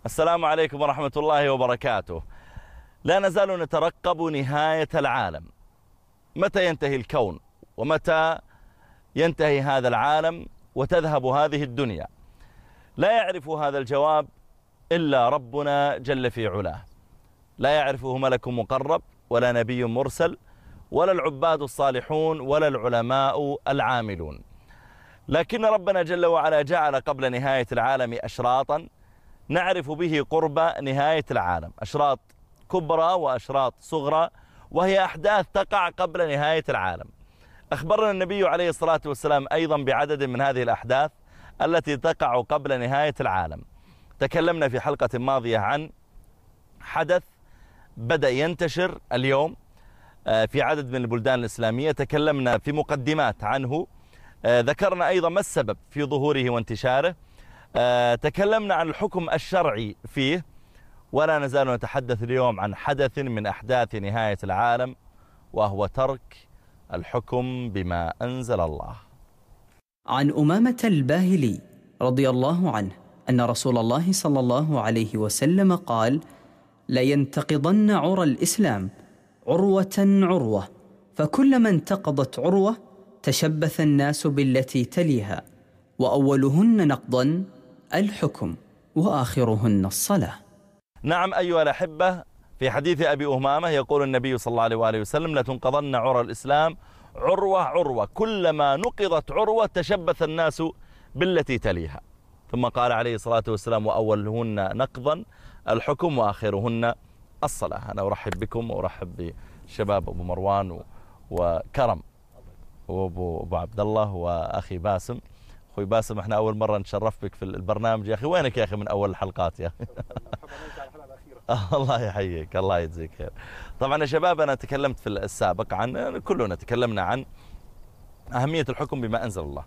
السلام عليكم ورحمة الله وبركاته. لا نزال نترقب نهاية العالم، متى ينتهي الكون ومتى ينتهي هذا العالم وتذهب هذه الدنيا. لا يعرف هذا الجواب إلا ربنا جل في علاه، لا يعرفه ملك مقرب ولا نبي مرسل ولا العباد الصالحون ولا العلماء العاملون، لكن ربنا جل وعلا جعل قبل نهاية العالم أشراطا نعرف به قرب نهاية العالم، أشراط كبرى وأشراط صغرى، وهي أحداث تقع قبل نهاية العالم. أخبرنا النبي عليه الصلاة والسلام أيضا بعدد من هذه الأحداث التي تقع قبل نهاية العالم. تكلمنا في حلقة ماضية عن حدث بدأ ينتشر اليوم في عدد من البلدان الإسلامية، تكلمنا في مقدمات عنه، ذكرنا أيضا ما السبب في ظهوره وانتشاره، تكلمنا عن الحكم الشرعي فيه، ولا نزال نتحدث اليوم عن حدث من أحداث نهاية العالم، وهو ترك الحكم بما أنزل الله. عن أمامة الباهلي رضي الله عنه أن رسول الله صلى الله عليه وسلم قال: لينتقضن عرى الإسلام عروة عروة، فكلما انتقضت عروة تشبث الناس بالتي تليها، وأولهن نقضا الحكم وآخرهن الصلاة. نعم أيها الأحبة، في حديث أبي أمامة يقول النبي صلى الله عليه وآله وسلم: لتنقضن عرى الإسلام عروة عروة، كلما نقضت عروة تشبث الناس بالتي تليها. ثم قال عليه الصلاة والسلام: وأولهن نقضا الحكم وآخرهن الصلاة. أنا أرحب بكم وأرحب بشباب أبو مروان وكرم وأبو عبد الله وأخي باسم. أخوي باسم، احنا أول مرة نتشرف بك في البرنامج يا أخي، وينك يا أخي من أول الحلقات يا أخي؟ الله يحييك، الله يجزيك خير. طبعا يا شباب، أنا تكلمت في السابق عن، كلنا تكلمنا عن أهمية الحكم بما أنزل الله،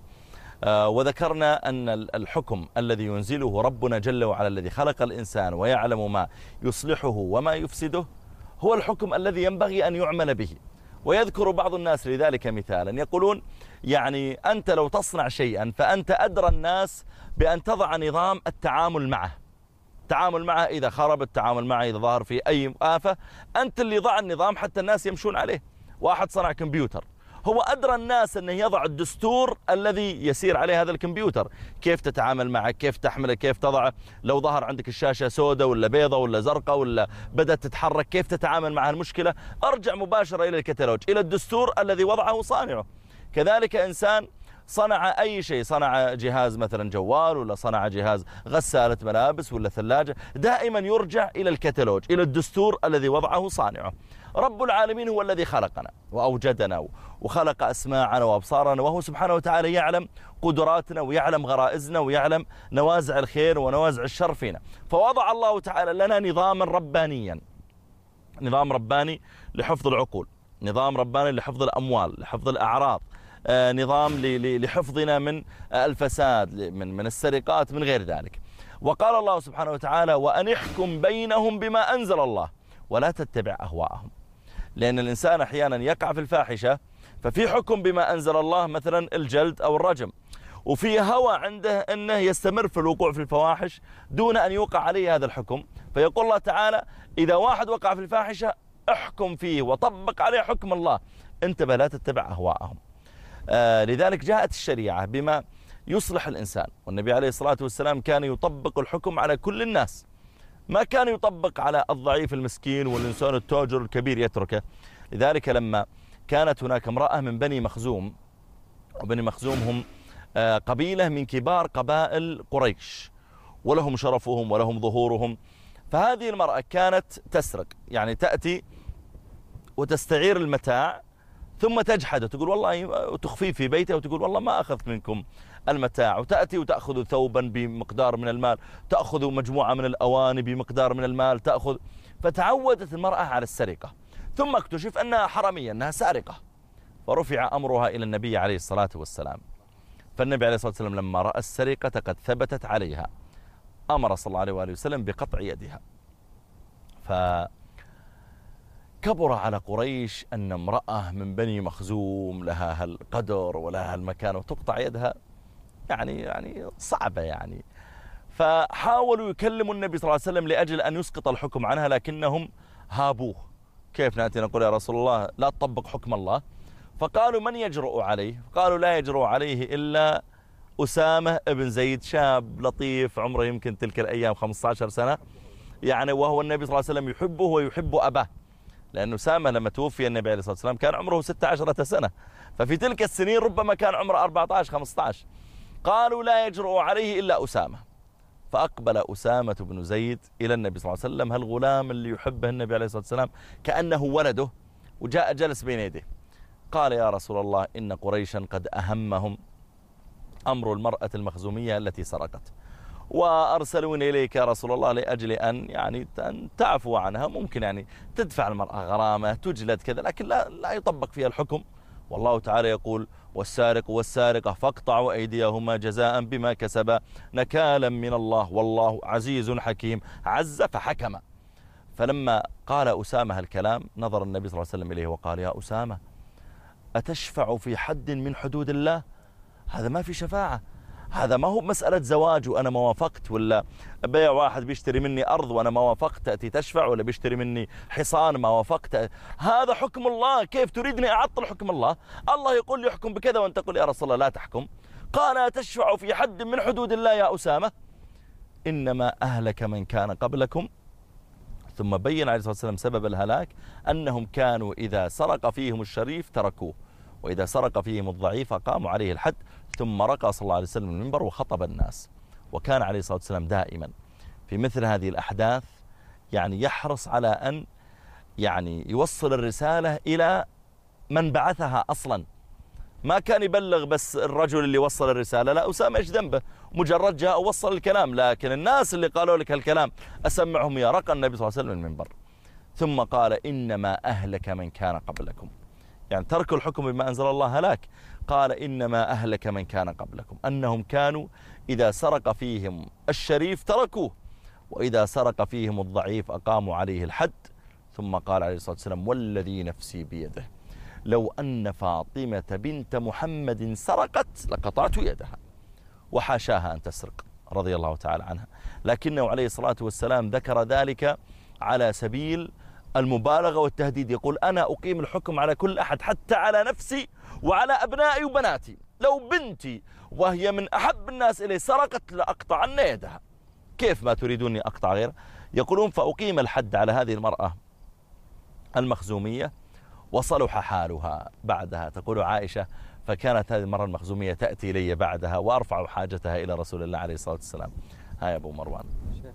وذكرنا أن الحكم الذي ينزله ربنا جل وعلا الذي خلق الإنسان ويعلم ما يصلحه وما يفسده هو الحكم الذي ينبغي أن يعمل به. ويذكر بعض الناس لذلك مثالا، يقولون يعني أنت لو تصنع شيئا فأنت أدرى الناس بأن تضع نظام التعامل معه. التعامل معه إذا خرب، التعامل معه إذا ظهر في أي آفة، أنت اللي ضع النظام حتى الناس يمشون عليه. واحد صنع كمبيوتر، هو أدرى الناس أنه يضع الدستور الذي يسير عليه هذا الكمبيوتر، كيف تتعامل معه، كيف تحمله، كيف تضعه، لو ظهر عندك الشاشة سوداء ولا بيضاء ولا زرقاء ولا بدأت تتحرك، كيف تتعامل مع المشكلة. أرجع مباشرة إلى الكتالوج، إلى الدستور الذي وضعه صانعه. كذلك إنسان صنع أي شيء، صنع جهاز مثلا جوال، ولا صنع جهاز غسالة ملابس ولا ثلاجة، دائما يرجع إلى الكتالوج، إلى الدستور الذي وضعه صانعه. رب العالمين هو الذي خلقنا وأوجدنا وخلق أسماعنا وأبصارنا، وهو سبحانه وتعالى يعلم قدراتنا ويعلم غرائزنا ويعلم نوازع الخير ونوازع الشر فينا. فوضع الله تعالى لنا نظاما ربانيا، نظام رباني لحفظ العقول، نظام رباني لحفظ الأموال، لحفظ الأعراض، نظام لحفظنا من الفساد، من السرقات، من غير ذلك. وقال الله سبحانه وتعالى: وأن احكم بينهم بما أنزل الله ولا تتبع أهواءهم. لأن الإنسان أحيانا يقع في الفاحشة، ففي حكم بما أنزل الله مثلا الجلد أو الرجم، وفي هوى عنده أنه يستمر في الوقوع في الفواحش دون أن يوقع عليه هذا الحكم. فيقول الله تعالى: إذا واحد وقع في الفاحشة احكم فيه وطبق عليه حكم الله، انتبه لا تتبع أهواءهم. لذلك جاءت الشريعة بما يصلح الإنسان، والنبي عليه الصلاة والسلام كان يطبق الحكم على كل الناس، ما كان يطبق على الضعيف المسكين والإنسان التاجر الكبير يتركه. لذلك لما كانت هناك امرأة من بني مخزوم، وبني مخزوم هم قبيلة من كبار قبائل قريش، ولهم شرفهم ولهم ظهورهم، فهذه المرأة كانت تسرق، يعني تأتي وتستعير المتاع ثم تجحده، تقول والله، تخفيه في بيته وتقول والله ما أخذت منكم المتاع، وتأتي وتأخذ ثوبا بمقدار من المال، تأخذ مجموعة من الأواني بمقدار من المال، تأخذ. فتعودت المرأة على السرقة، ثم اكتشف أنها حرامية، أنها سارقة، فرفع أمرها إلى النبي عليه الصلاة والسلام. فالنبي عليه الصلاة والسلام لما رأى السرقة قد ثبتت عليها أمر صلى الله عليه وآله وسلم بقطع يدها. كبر على قريش أن امرأة من بني مخزوم لها هالقدر ولها هالمكان وتقطع يدها، يعني صعبة يعني. فحاولوا يكلموا النبي صلى الله عليه وسلم لأجل أن يسقط الحكم عنها، لكنهم هابوه. كيف نأتي نقول يا رسول الله لا تطبق حكم الله؟ فقالوا من يجرؤ عليه؟ قالوا لا يجرؤ عليه إلا أسامة ابن زيد، شاب لطيف عمره يمكن تلك الأيام 15 سنة يعني، وهو النبي صلى الله عليه وسلم يحبه ويحب أباه، لأن أسامة لما توفي النبي عليه الصلاة والسلام كان عمره 16 سنة، ففي تلك السنين ربما كان عمره 14-15. قالوا لا يجرؤ عليه إلا أسامة. فأقبل أسامة بن زيد إلى النبي صلى الله عليه وسلم، هالغلام اللي يحبه النبي عليه الصلاة والسلام كأنه ولده، وجاء جلس بين يديه. قال يا رسول الله إن قريشا قد أهمهم أمر المرأة المخزومية التي سرقت، وأرسلوني إليك يا رسول الله لأجل أن تعفو عنها، ممكن يعني تدفع المرأة غرامة تجلد كذا، لكن لا يطبق فيها الحكم. والله تعالى يقول والسارق والسارقة فاقطعوا أيديهما جزاء بما كسبا نكالا من الله والله عزيز حكيم. عز فحكم. فلما قال أسامة الكلام نظر النبي صلى الله عليه وسلم إليه وقال يا أسامة أتشفع في حد من حدود الله؟ هذا ما في شفاعة، هذا ما هو مسألة زواج وأنا ما وافقت، ولا بيع واحد بيشتري مني أرض وأنا ما وافقت تأتي تشفع، ولا بيشتري مني حصان ما وافقت. هذا حكم الله، كيف تريدني أعطل حكم الله؟ الله يقول لي احكم بكذا وأنت تقول يا رسول الله لا تحكم. قال تشفع في حد من حدود الله يا أسامة؟ إنما أهلك من كان قبلكم. ثم بين عليه الصلاة والسلام سبب الهلاك، أنهم كانوا إذا سرق فيهم الشريف تركوه، وإذا سرق فيهم الضعيف قاموا عليه الحد. ثم رقى صلى الله عليه وسلم المنبر وخطب الناس. وكان عليه الصلاة والسلام دائما في مثل هذه الأحداث يعني يحرص على أن يعني يوصل الرسالة إلى من بعثها أصلا. ما كان يبلغ بس الرجل اللي وصل الرسالة، لا، أسامة إيش ذنبه؟ مجرد جاء ووصل الكلام، لكن الناس اللي قالوا لك هالكلام أسمعهم يا رقى النبي صلى الله عليه وسلم المنبر. ثم قال إنما أهلك من كان قبلكم، يعني تركوا الحكم بما أنزل الله هلاك. قال إنما أهلك من كان قبلكم أنهم كانوا إذا سرق فيهم الشريف تركوه، وإذا سرق فيهم الضعيف أقاموا عليه الحد. ثم قال عليه الصلاة والسلام والذي نفسي بيده لو أن فاطمة بنت محمد سرقت لقطعت يدها، وحاشاها أن تسرق رضي الله تعالى عنها، لكنه عليه الصلاة والسلام ذكر ذلك على سبيل المبالغة والتهديد. يقول أنا أقيم الحكم على كل أحد حتى على نفسي وعلى أبنائي وبناتي، لو بنتي وهي من أحب الناس إلي سرقت لأقطعن يدها، كيف ما تريدوني أقطع غيرها؟ يقولون فأقيم الحد على هذه المرأة المخزومية وصلح حالها بعدها. تقول عائشة فكانت هذه المرأة المخزومية تأتي إلي بعدها وأرفع حاجتها إلى رسول الله عليه الصلاة والسلام. هاي أبو مروان. شيخ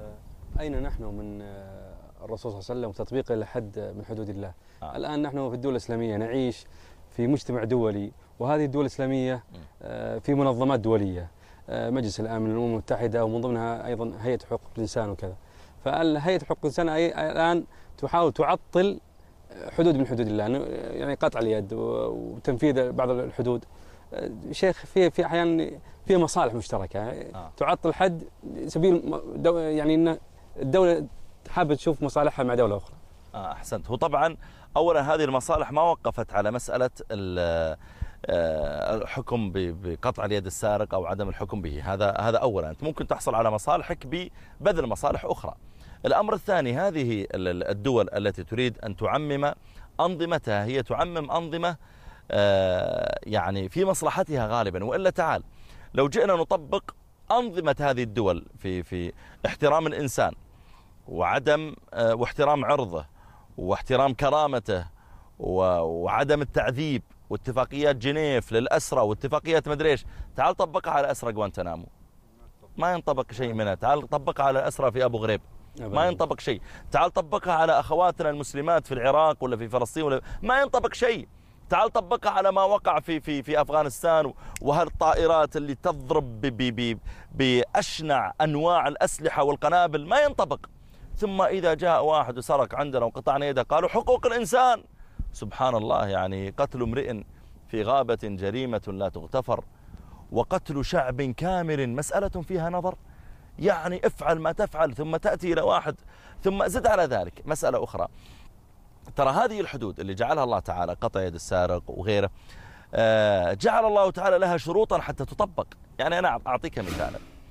أين نحن من الرسول صلى الله عليه وسلم وتطبيق الحد من حدود الله؟ الآن نحن في الدول الإسلامية نعيش في مجتمع دولي، وهذه الدول الإسلامية في منظمات دولية، مجلس الأمن، الأمم المتحدة، ومن ضمنها أيضا هيئة حقوق الإنسان وكذا. فالهيئة حقوق الإنسان الآن تحاول تعطل حدود من حدود الله، يعني قطع اليد وتنفيذ بعض الحدود. شيخ في أحيانا في مصالح مشتركة تعطل حد سبيل يعني إن الدولة حابة تشوف مصالحها مع دولة أخرى. أحسنت. هو طبعا أولا هذه المصالح ما وقفت على مسألة الحكم بقطع اليد السارق أو عدم الحكم به، هذا أولا. أنت ممكن تحصل على مصالحك ببذل مصالح أخرى. الأمر الثاني، هذه الدول التي تريد أن تعمم أنظمتها هي تعمم أنظمة يعني في مصلحتها غالبا، وإلا تعال لو جئنا نطبق أنظمة هذه الدول في احترام الإنسان وعدم واحترام عرضه واحترام كرامته وعدم التعذيب واتفاقيات جنيف للأسرة واتفاقيات مدريش، تعال طبقها على أسرة غوانتنامو ما ينطبق شيء منها. تعال طبقها على أسرة في أبو غريب ما ينطبق شيء. تعال طبقها على أخواتنا المسلمات في العراق ولا في فلسطين ولا ما ينطبق شيء. تعال طبقها على ما وقع في أفغانستان وهالطائرات اللي تضرب بأشنع أنواع الأسلحة والقنابل، ما ينطبق. ثم إذا جاء واحد وسرق عندنا وقطعنا يده قالوا حقوق الإنسان. سبحان الله، يعني قتل امرئ في غابة جريمة لا تغتفر، وقتل شعب كامل مسألة فيها نظر. يعني افعل ما تفعل ثم تأتي إلى واحد ثم زد على ذلك مسألة أخرى. ترى هذه الحدود اللي جعلها الله تعالى قطع يد السارق وغيره، جعل الله تعالى لها شروطا حتى تطبق. يعني أنا أعطيك مثالا،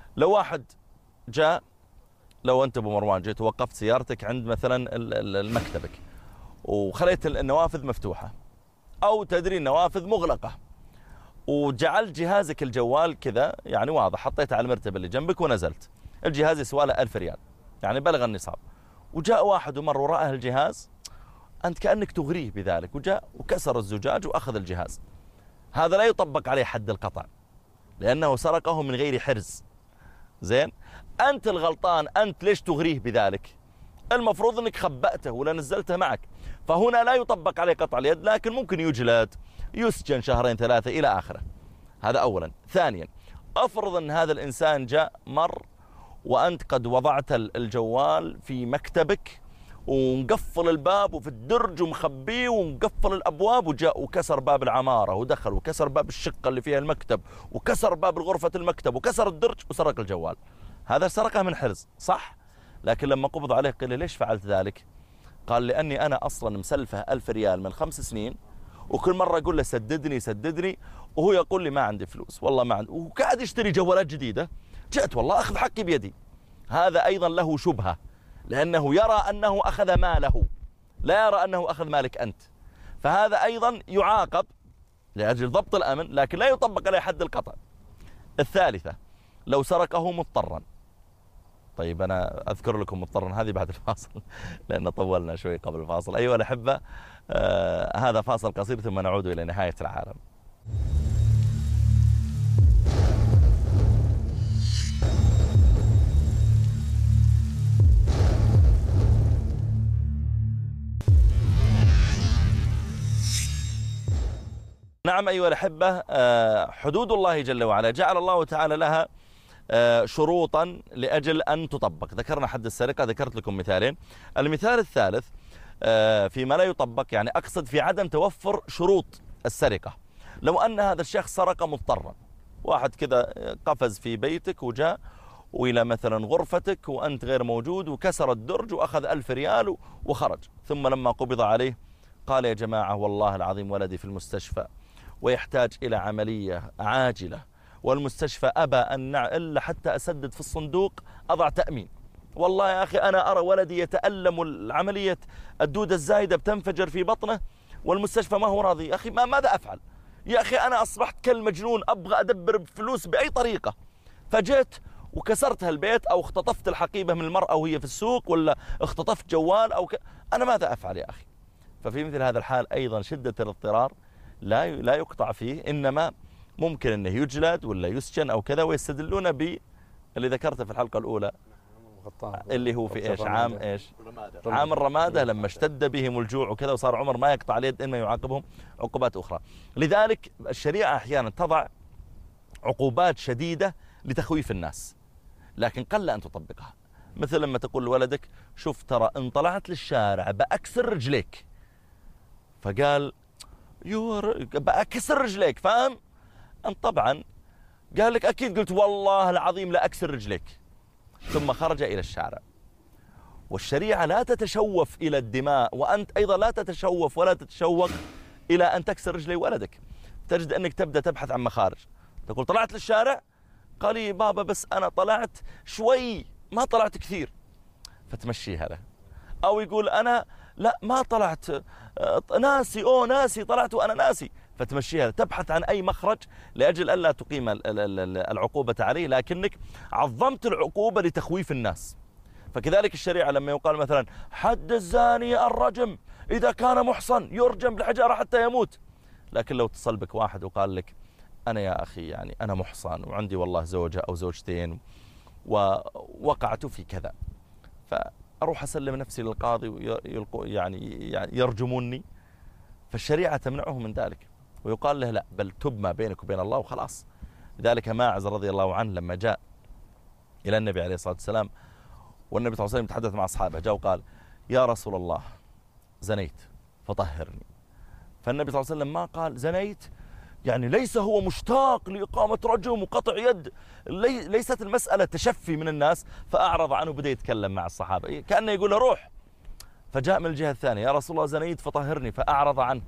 لو واحد جاء، لو أنت أبو مروان جيت ووقفت سيارتك عند مثلا المكتبك وخليت النوافذ مفتوحة، أو تدري النوافذ مغلقة، وجعلت جهازك الجوال كذا يعني واضح، حطيته على المرتبة اللي جنبك ونزلت، الجهاز يسوى له 1000 ريال يعني بلغ النصاب، وجاء واحد ومر وراءه الجهاز، أنت كأنك تغريه بذلك، وجاء وكسر الزجاج وأخذ الجهاز، هذا لا يطبق عليه حد القطع لأنه سرقه من غير حرز. زين، أنت الغلطان، أنت ليش تغريه بذلك؟ المفروض أنك خبأته ولا نزلته معك، فهنا لا يطبق عليه قطع اليد، لكن ممكن يجلد، يسجن 2 3 إلى آخره. هذا أولا. ثانيا، أفرض أن هذا الإنسان جاء مر وأنت قد وضعت الجوال في مكتبك ومقفل الباب وفي الدرج ومخبيه ومقفل الأبواب، وجاء وكسر باب العمارة ودخل وكسر باب الشقة اللي فيها المكتب وكسر باب غرفة المكتب وكسر الدرج وسرق الجوال، هذا سرقه من حرز صح؟ لكن لما قبض عليه قيل ليش فعلت ذلك؟ قال لأني أنا أصلا مسلفه 1000 ريال من 5 سنين، وكل مرة أقول له سددني سددني، وهو يقول لي ما عندي فلوس والله ما عندي، وقاعد يشتري جوالات جديدة، جئت والله أخذ حقي بيدي. هذا أيضا له شبهة، لأنه يرى أنه أخذ ماله، لا يرى أنه أخذ مالك أنت، فهذا أيضا يعاقب لأجل ضبط الأمن، لكن لا يطبق عليه حد القطع. الثالثة، لو سرقه مضطرا. طيب أنا أذكر لكم مضطرا هذه بعد الفاصل لأن طولنا شوي قبل الفاصل. أيها الأحبة، هذا فاصل قصير ثم نعود إلى نهاية العالم. نعم أيها الأحبة، حدود الله جل وعلا جعل الله تعالى لها شروطا لأجل أن تطبق. ذكرنا حد السرقة، ذكرت لكم مثالين. المثال الثالث فيما لا يطبق، يعني أقصد في عدم توفر شروط السرقة. لو أن هذا الشخص سرق مضطرا، واحد كذا قفز في بيتك وجاء وإلى مثلا غرفتك وأنت غير موجود وكسر الدرج وأخذ 1000 ريال وخرج، ثم لما قبض عليه قال يا جماعة والله العظيم ولدي في المستشفى ويحتاج إلى عملية عاجلة، والمستشفى أبى أن إلا حتى أسدد في الصندوق أضع تأمين، والله يا أخي أنا أرى ولدي يتألم، العملية الدودة الزايدة بتنفجر في بطنه والمستشفى ما هو راضي، يا أخي ماذا أفعل؟ يا أخي أنا أصبحت كالمجنون أبغى أدبر بفلوس بأي طريقة، فجيت وكسرت هالبيت أو اختطفت الحقيبة من المرأة وهي في السوق، ولا اختطفت جوال أنا ماذا أفعل يا أخي؟ ففي مثل هذا الحال أيضا شدة الاضطرار لا يقطع فيه، إنما ممكن أنه يجلد ولا يسجن أو كذا، ويستدلون باللي ذكرته في الحلقة الأولى اللي هو في إيش؟ عام إيش؟ عام الرمادة، لما اشتد بهم الجوع وكذا وصار عمر ما يقطع اليد إنما يعاقبهم عقوبات أخرى. لذلك الشريعة أحيانا تضع عقوبات شديدة لتخويف الناس، لكن قل أن تطبقها. مثل لما تقول لولدك شوف ترى إن طلعت للشارع بأكسر رجليك، فقال بأكسر رجليك، فاهم؟ أنت طبعا قال لك أكيد، قلت والله العظيم لا أكسر رجليك، ثم خرج إلى الشارع. والشريعة لا تتشوف إلى الدماء، وأنت أيضا لا تتشوف ولا تتشوق إلى أن تكسر رجلي ولدك. تجد أنك تبدأ تبحث عن مخارج، تقول طلعت للشارع، قال لي بابا بس أنا طلعت شوي ما طلعت كثير، فتمشيها له. أو يقول أنا لا ما طلعت، ناسي طلعت وأنا ناسي، فتمشيها، تبحث عن أي مخرج لأجل ألا تقيم العقوبة عليه، لكنك عظمت العقوبة لتخويف الناس. فكذلك الشريعة لما يقال مثلا حد الزاني الرجم، إذا كان محصن يرجم بالحجارة حتى يموت، لكن لو اتصل بك واحد وقال لك أنا يا أخي يعني أنا محصن وعندي والله زوجة أو زوجتين ووقعت في كذا، فأروح أسلم نفسي للقاضي يعني يرجموني، فالشريعة تمنعه من ذلك، ويقال له لا بل تب ما بينك وبين الله وخلاص. لذلك ماعز رضي الله عنه لما جاء إلى النبي عليه الصلاة والسلام، والنبي صلى الله عليه وسلم يتحدث مع أصحابه، جاء وقال يا رسول الله زنيت فطهرني. فالنبي صلى الله عليه وسلم ما قال زنيت يعني ليس هو مشتاق لإقامة رجم وقطع يد، ليست المسألة تشفي من الناس، فأعرض عنه بدأ يتكلم مع الصحابة كأنه يقول له روح. فجاء من الجهة الثانية يا رسول الله زنيت فطهرني، فأعرض عنه،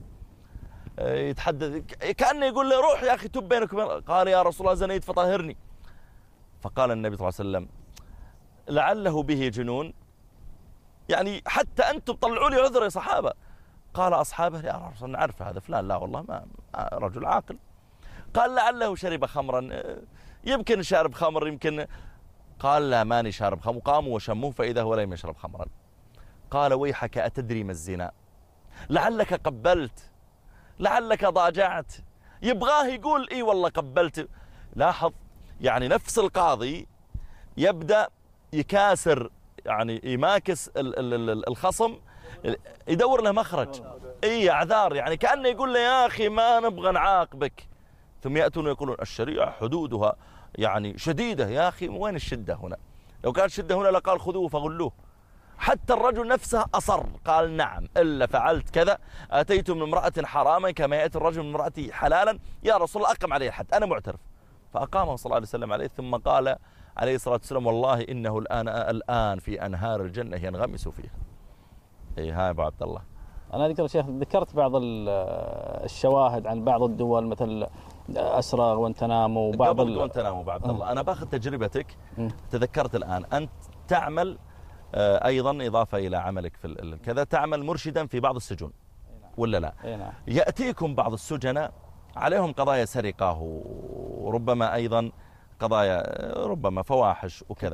يتحدث كأنه يقول له روح يا أخي تب بينك وبين، قال يا رسول الله زنيت فطهرني، فقال النبي صلى الله عليه وسلم لعله به جنون، يعني حتى أنتم طلعوا لي عذر يا صحابة. قال أصحابه يا رسول الله نعرف هذا فلان، لا والله ما رجل عاقل. قال لعله شرب خمرا، يمكن شارب خمر يمكن. قال لا ماني شارب خمر. قاموا وشموه فإذا هو لم يشرب خمرا. قال ويحك أتدري ما الزنا؟ لعلك قبلت، لعلك ضاجعت. يبغاه يقول إي والله قبلت. لاحظ يعني نفس القاضي يبدأ يكاسر، يعني يماكس الخصم، يدور له مخرج، اي اعذار، يعني كأنه يقول له يا اخي ما نبغى نعاقبك. ثم يأتون ويقولون الشريعة حدودها يعني شديدة. يا اخي وين الشدة هنا؟ لو كانت شدة هنا لقال خذوه فغلوه. حتى الرجل نفسه أصر، قال نعم إلا فعلت كذا، أتيت من امرأة حراما كما يأتي الرجل من امرأتي حلالا، يا رسول الله أقم عليه الحد أنا معترف. فأقامه صلى الله عليه وسلم عليه، ثم قال عليه الصلاة والسلام والله إنه الآن في أنهار الجنة ينغمس فيها. إيه ها أبو عبد الله. أنا أذكر شيخ ذكرت بعض الشواهد عن بعض الدول مثل أسرى غوانتنامو وبعض غوانتنامو أبو عبد الله. أنا باخذ تجربتك، تذكرت الآن أنت تعمل أيضا إضافة إلى عملك في كذا، تعمل مرشدا في بعض السجون ولا لا؟ يأتيكم بعض السجناء عليهم قضايا سرقة وربما أيضا قضايا ربما فواحش وكذا،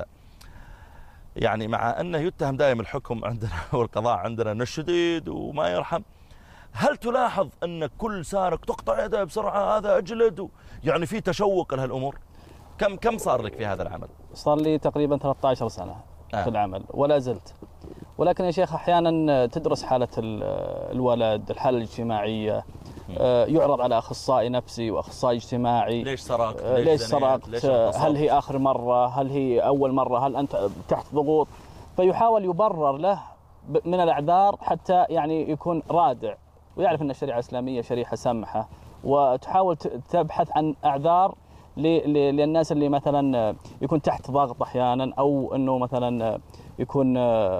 يعني مع أنه يتهم دائما الحكم عندنا والقضاء عندنا الشديد وما يرحم. هل تلاحظ أن كل سارق تقطع يده بسرعة هذا أجلد يعني في تشوق لهالأمور؟ كم صار لك في هذا العمل؟ صار لي تقريبا 13 سنة في العمل ولا زلت. ولكن يا شيخ أحيانا تدرس حالة الولد، الحالة الاجتماعية، يعرض على أخصائي نفسي وأخصائي اجتماعي. ليش سرقت؟ ليش سرقت؟ هل هي آخر مرة؟ هل هي أول مرة؟ هل أنت تحت ضغوط؟ فيحاول يبرر له من الأعذار حتى يعني يكون رادع ويعرف أن الشريعة الإسلامية شريعة سمحة، وتحاول تبحث عن أعذار للناس اللي مثلا يكون تحت ضغط أحيانا، أو أنه مثلا يكون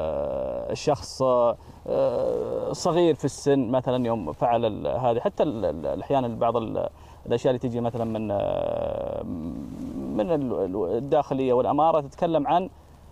الشخص صغير في السن مثلا يوم فعل هذه. حتى احيانا بعض الاشياء اللي تجي مثلا من الداخليه والاماره تتكلم عن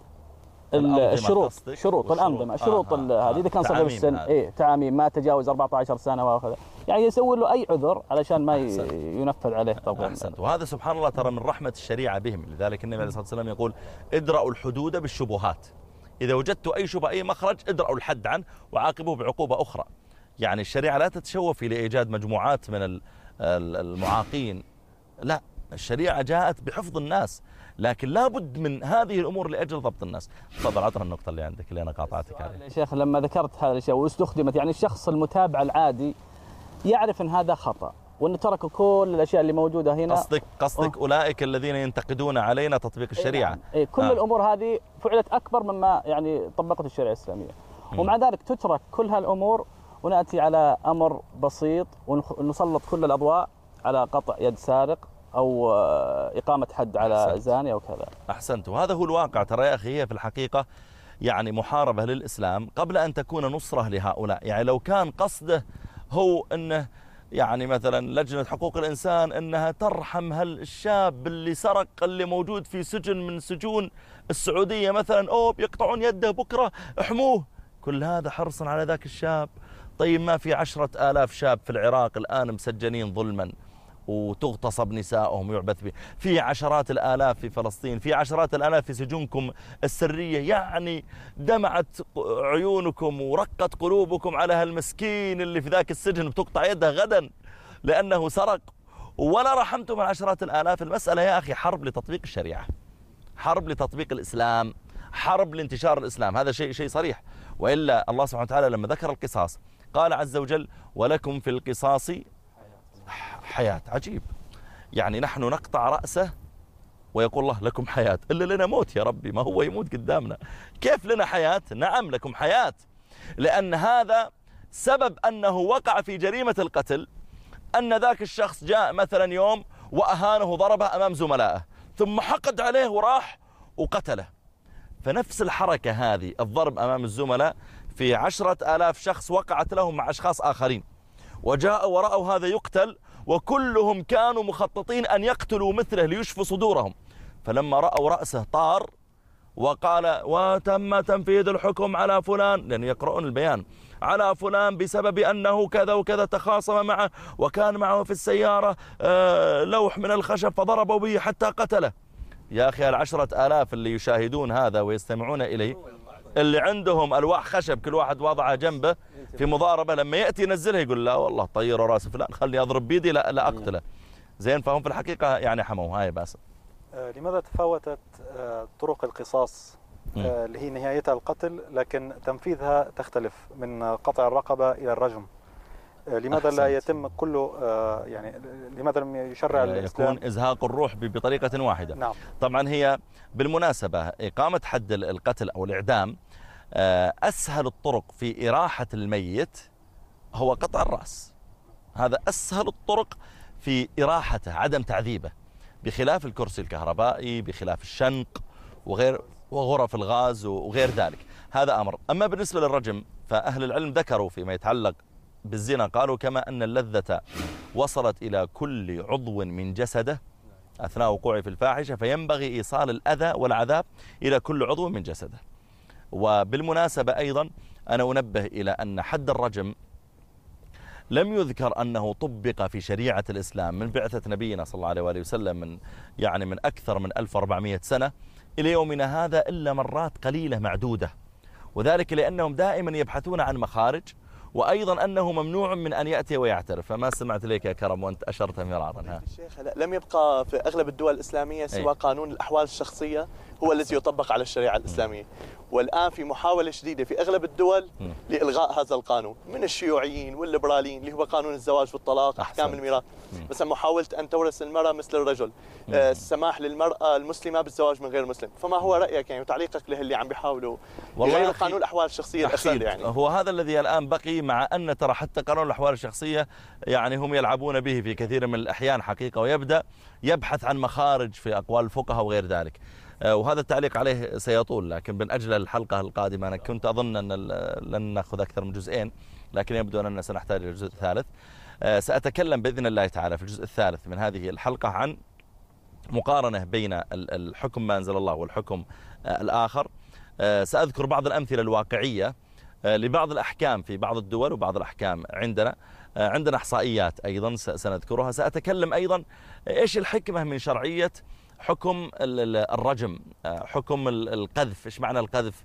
شروط الانظمه، شروط هذه اذا كان صغير في السن تعاميم ما تجاوز 14 سنه وكذا، يعني يسوي له اي عذر علشان ما ينفذ عليه طبعا. احسنت. وهذا سبحان الله ترى من رحمه الشريعه بهم، لذلك النبي عليه الصلاه والسلام يقول ادرأوا الحدود بالشبهات، إذا وجدتوا أي شبهة أي مخرج ادرأوا الحد عنه وعاقبوه بعقوبة أخرى. يعني الشريعة لا تتشوف لإيجاد مجموعات من المعاقين، لا، الشريعة جاءت بحفظ الناس، لكن لابد من هذه الأمور لأجل ضبط الناس. تفضل عطنا النقطة اللي عندك اللي أنا قاطعتك عليها. يا شيخ لما ذكرت هذا الشيء واستخدمت، يعني الشخص المتابع العادي يعرف أن هذا خطأ وأن تركوا كل الأشياء اللي موجودة هنا. قصدك أولئك الذين ينتقدون علينا تطبيق الشريعة. كل الأمور هذه فعلت أكبر مما يعني طبقت الشريعة الإسلامية، ومع ذلك تترك كل هالأمور ونأتي على أمر بسيط ونسلط كل الأضواء على قطع يد سارق أو إقامة حد على زاني أو كذا. أحسنت. وهذا هو الواقع ترى يا أخي. هي في الحقيقة يعني محاربة للإسلام قبل أن تكون نصرة لهؤلاء. يعني لو كان قصده هو أنه يعني مثلا لجنة حقوق الإنسان أنها ترحم هالشاب اللي سرق اللي موجود في سجن من سجون السعودية مثلا، أو بيقطعون يده بكرة احموه، كل هذا حرصا على ذاك الشاب. طيب ما في 10,000 شاب في العراق الآن مسجنين ظلما وتغتصب نسائهم ويعبث به، في عشرات الآلاف في فلسطين، في عشرات الآلاف في سجونكم السرية. يعني دمعت عيونكم ورقت قلوبكم على هالمسكين اللي في ذاك السجن بتقطع يده غدا لأنه سرق، ولا رحمتم العشرات الآلاف. المسألة يا أخي حرب لتطبيق الشريعة، حرب لتطبيق الإسلام، حرب لانتشار الإسلام. هذا شيء صريح. وإلا الله سبحانه وتعالى لما ذكر القصاص قال عز وجل ولكم في القصاص حياة. عجيب، يعني نحن نقطع رأسه ويقول الله لكم حياة، إلا لنا موت يا ربي، ما هو يموت قدامنا، كيف لنا حياة؟ نعم لكم حياة، لأن هذا سبب أنه وقع في جريمة القتل، أن ذاك الشخص جاء مثلا يوم وأهانه ضربه أمام زملائه ثم حقد عليه وراح وقتله. فنفس الحركة هذه الضرب أمام الزملاء في 10,000 شخص وقعت لهم مع أشخاص آخرين، وجاءوا ورأوا هذا يقتل وكلهم كانوا مخططين أن يقتلوا مثله ليشفوا صدورهم، فلما رأوا رأسه طار وقال وتم تنفيذ الحكم على فلان، لأن يقرؤون البيان، على فلان بسبب أنه كذا وكذا تخاصم معه وكان معه في السيارة لوح من الخشب فضربوا به حتى قتله. يا أخي 10,000 اللي يشاهدون هذا ويستمعون إليه، اللي عندهم ألواح خشب كل واحد وضعها جنبه في مضاربة، لما يأتي ينزلها يقول لا والله طيروا راس فلان خلني أضرب بيدي لا أقتله. زين، فهم في الحقيقة يعني حموا. هاي باسم. لماذا تفاوتت طرق القصاص اللي هي نهايتها القتل لكن تنفيذها تختلف من قطع الرقبة إلى الرجم؟ لماذا لا يتم كله يعني لماذا لم يشرع الإسلام يكون إزهاق الروح بطريقة واحدة؟ نعم. طبعا هي بالمناسبة إقامة حد القتل أو الإعدام أسهل الطرق في إراحة الميت هو قطع الرأس. هذا أسهل الطرق في إراحته، عدم تعذيبه، بخلاف الكرسي الكهربائي، بخلاف الشنق وغرف الغاز وغير ذلك. هذا أمر. أما بالنسبة للرجم فأهل العلم ذكروا فيما يتعلق بالزنا، قالوا كما أن اللذة وصلت إلى كل عضو من جسده أثناء وقوعه في الفاحشة، فينبغي إيصال الأذى والعذاب إلى كل عضو من جسده. وبالمناسبة أيضا أنا أنبه إلى أن حد الرجم لم يذكر أنه طبق في شريعة الإسلام من بعثة نبينا صلى الله عليه وآله وسلم من أكثر من 1400 سنة إلى يومنا هذا إلا مرات قليلة معدودة، وذلك لأنهم دائما يبحثون عن مخارج، وأيضا أنه ممنوع من أن يأتي ويعترف. فما سمعت لك يا كرم وأنت أشرت مرارا. الشيخ لم يبقى في أغلب الدول الإسلامية سوى قانون الأحوال الشخصية هو الذي يطبق على الشريعة الإسلامية، والآن في محاولة شديدة في أغلب الدول لإلغاء هذا القانون من الشيوعيين والليبراليين، اللي هو قانون الزواج والطلاق، أحكام الميراث، مثلا محاولة أن تورث المرأة مثل الرجل، السماح للمرأة المسلمة بالزواج من غير مسلم. فما هو رأيك يعني وتعليقك للي عم بيحاولوا يغيروا قانون الأحوال الشخصية الأخير؟ يعني هو هذا الذي الآن بقي، مع أن ترى حتى قانون الأحوال الشخصية يعني هم يلعبون به في كثير من الأحيان حقيقة، ويبدأ يبحث عن مخارج في أقوال الفقهاء وغير ذلك. وهذا التعليق عليه سيطول، لكن من أجل الحلقة القادمة أنا كنت أظن أن لن نأخذ أكثر من جزئين، لكن يبدو أننا سنحتاج إلى الجزء الثالث. سأتكلم بإذن الله تعالى في الجزء الثالث من هذه الحلقة عن مقارنة بين الحكم ما أنزل الله والحكم الآخر. سأذكر بعض الأمثلة الواقعية لبعض الأحكام في بعض الدول وبعض الأحكام عندنا إحصائيات أيضا سنذكرها. سأتكلم أيضا إيش الحكمة من شرعية حكم الرجم، حكم القذف. إيش معنى القذف؟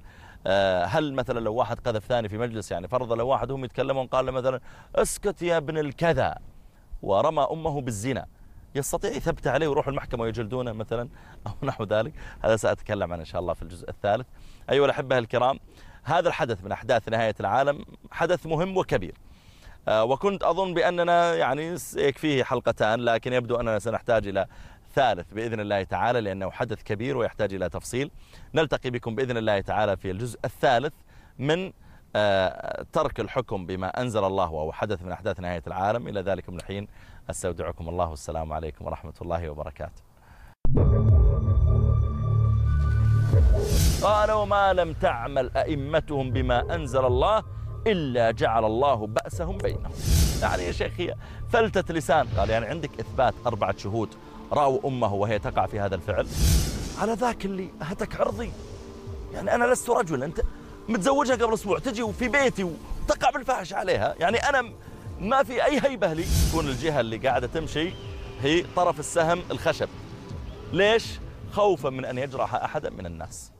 هل مثلا لو واحد قذف ثاني في مجلس، يعني فرضا لو واحد هم يتكلمون قال له مثلا اسكت يا ابن الكذا ورمى أمه بالزنا، يستطيع يثبت عليه ويروح المحكمة ويجلدونه مثلا أو نحو ذلك؟ هذا سأتكلم عنه إن شاء الله في الجزء الثالث. أيها الأحبة الكرام، هذا الحدث من أحداث نهاية العالم حدث مهم وكبير، وكنت أظن بأننا يعني يكفيه حلقتان، لكن يبدو أننا سنحتاج إلى ثالث بإذن الله تعالى، لأنه حدث كبير ويحتاج إلى تفصيل. نلتقي بكم بإذن الله تعالى في الجزء الثالث من ترك الحكم بما أنزل الله، وهو حدث من أحداث نهاية العالم. إلى ذلك من الحين أستودعكم الله، والسلام عليكم ورحمة الله وبركاته. قالوا ما لم تعمل أئمتهم بما أنزل الله إلا جعل الله بأسهم بينهم. يعني يا شيخ هي فلتة لسان. قال يعني عندك إثبات 4 شهود رأوا أمه وهي تقع في هذا الفعل، على ذاك اللي هتك عرضي. يعني أنا لست رجل، أنت متزوجها قبل أسبوع تجي وفي بيتي وتقع بالفاحش عليها، يعني أنا ما في أي هيبة لي. تكون الجهة اللي قاعدة تمشي هي طرف السهم الخشب. ليش؟ خوفا من أن يجرح أحدا من الناس.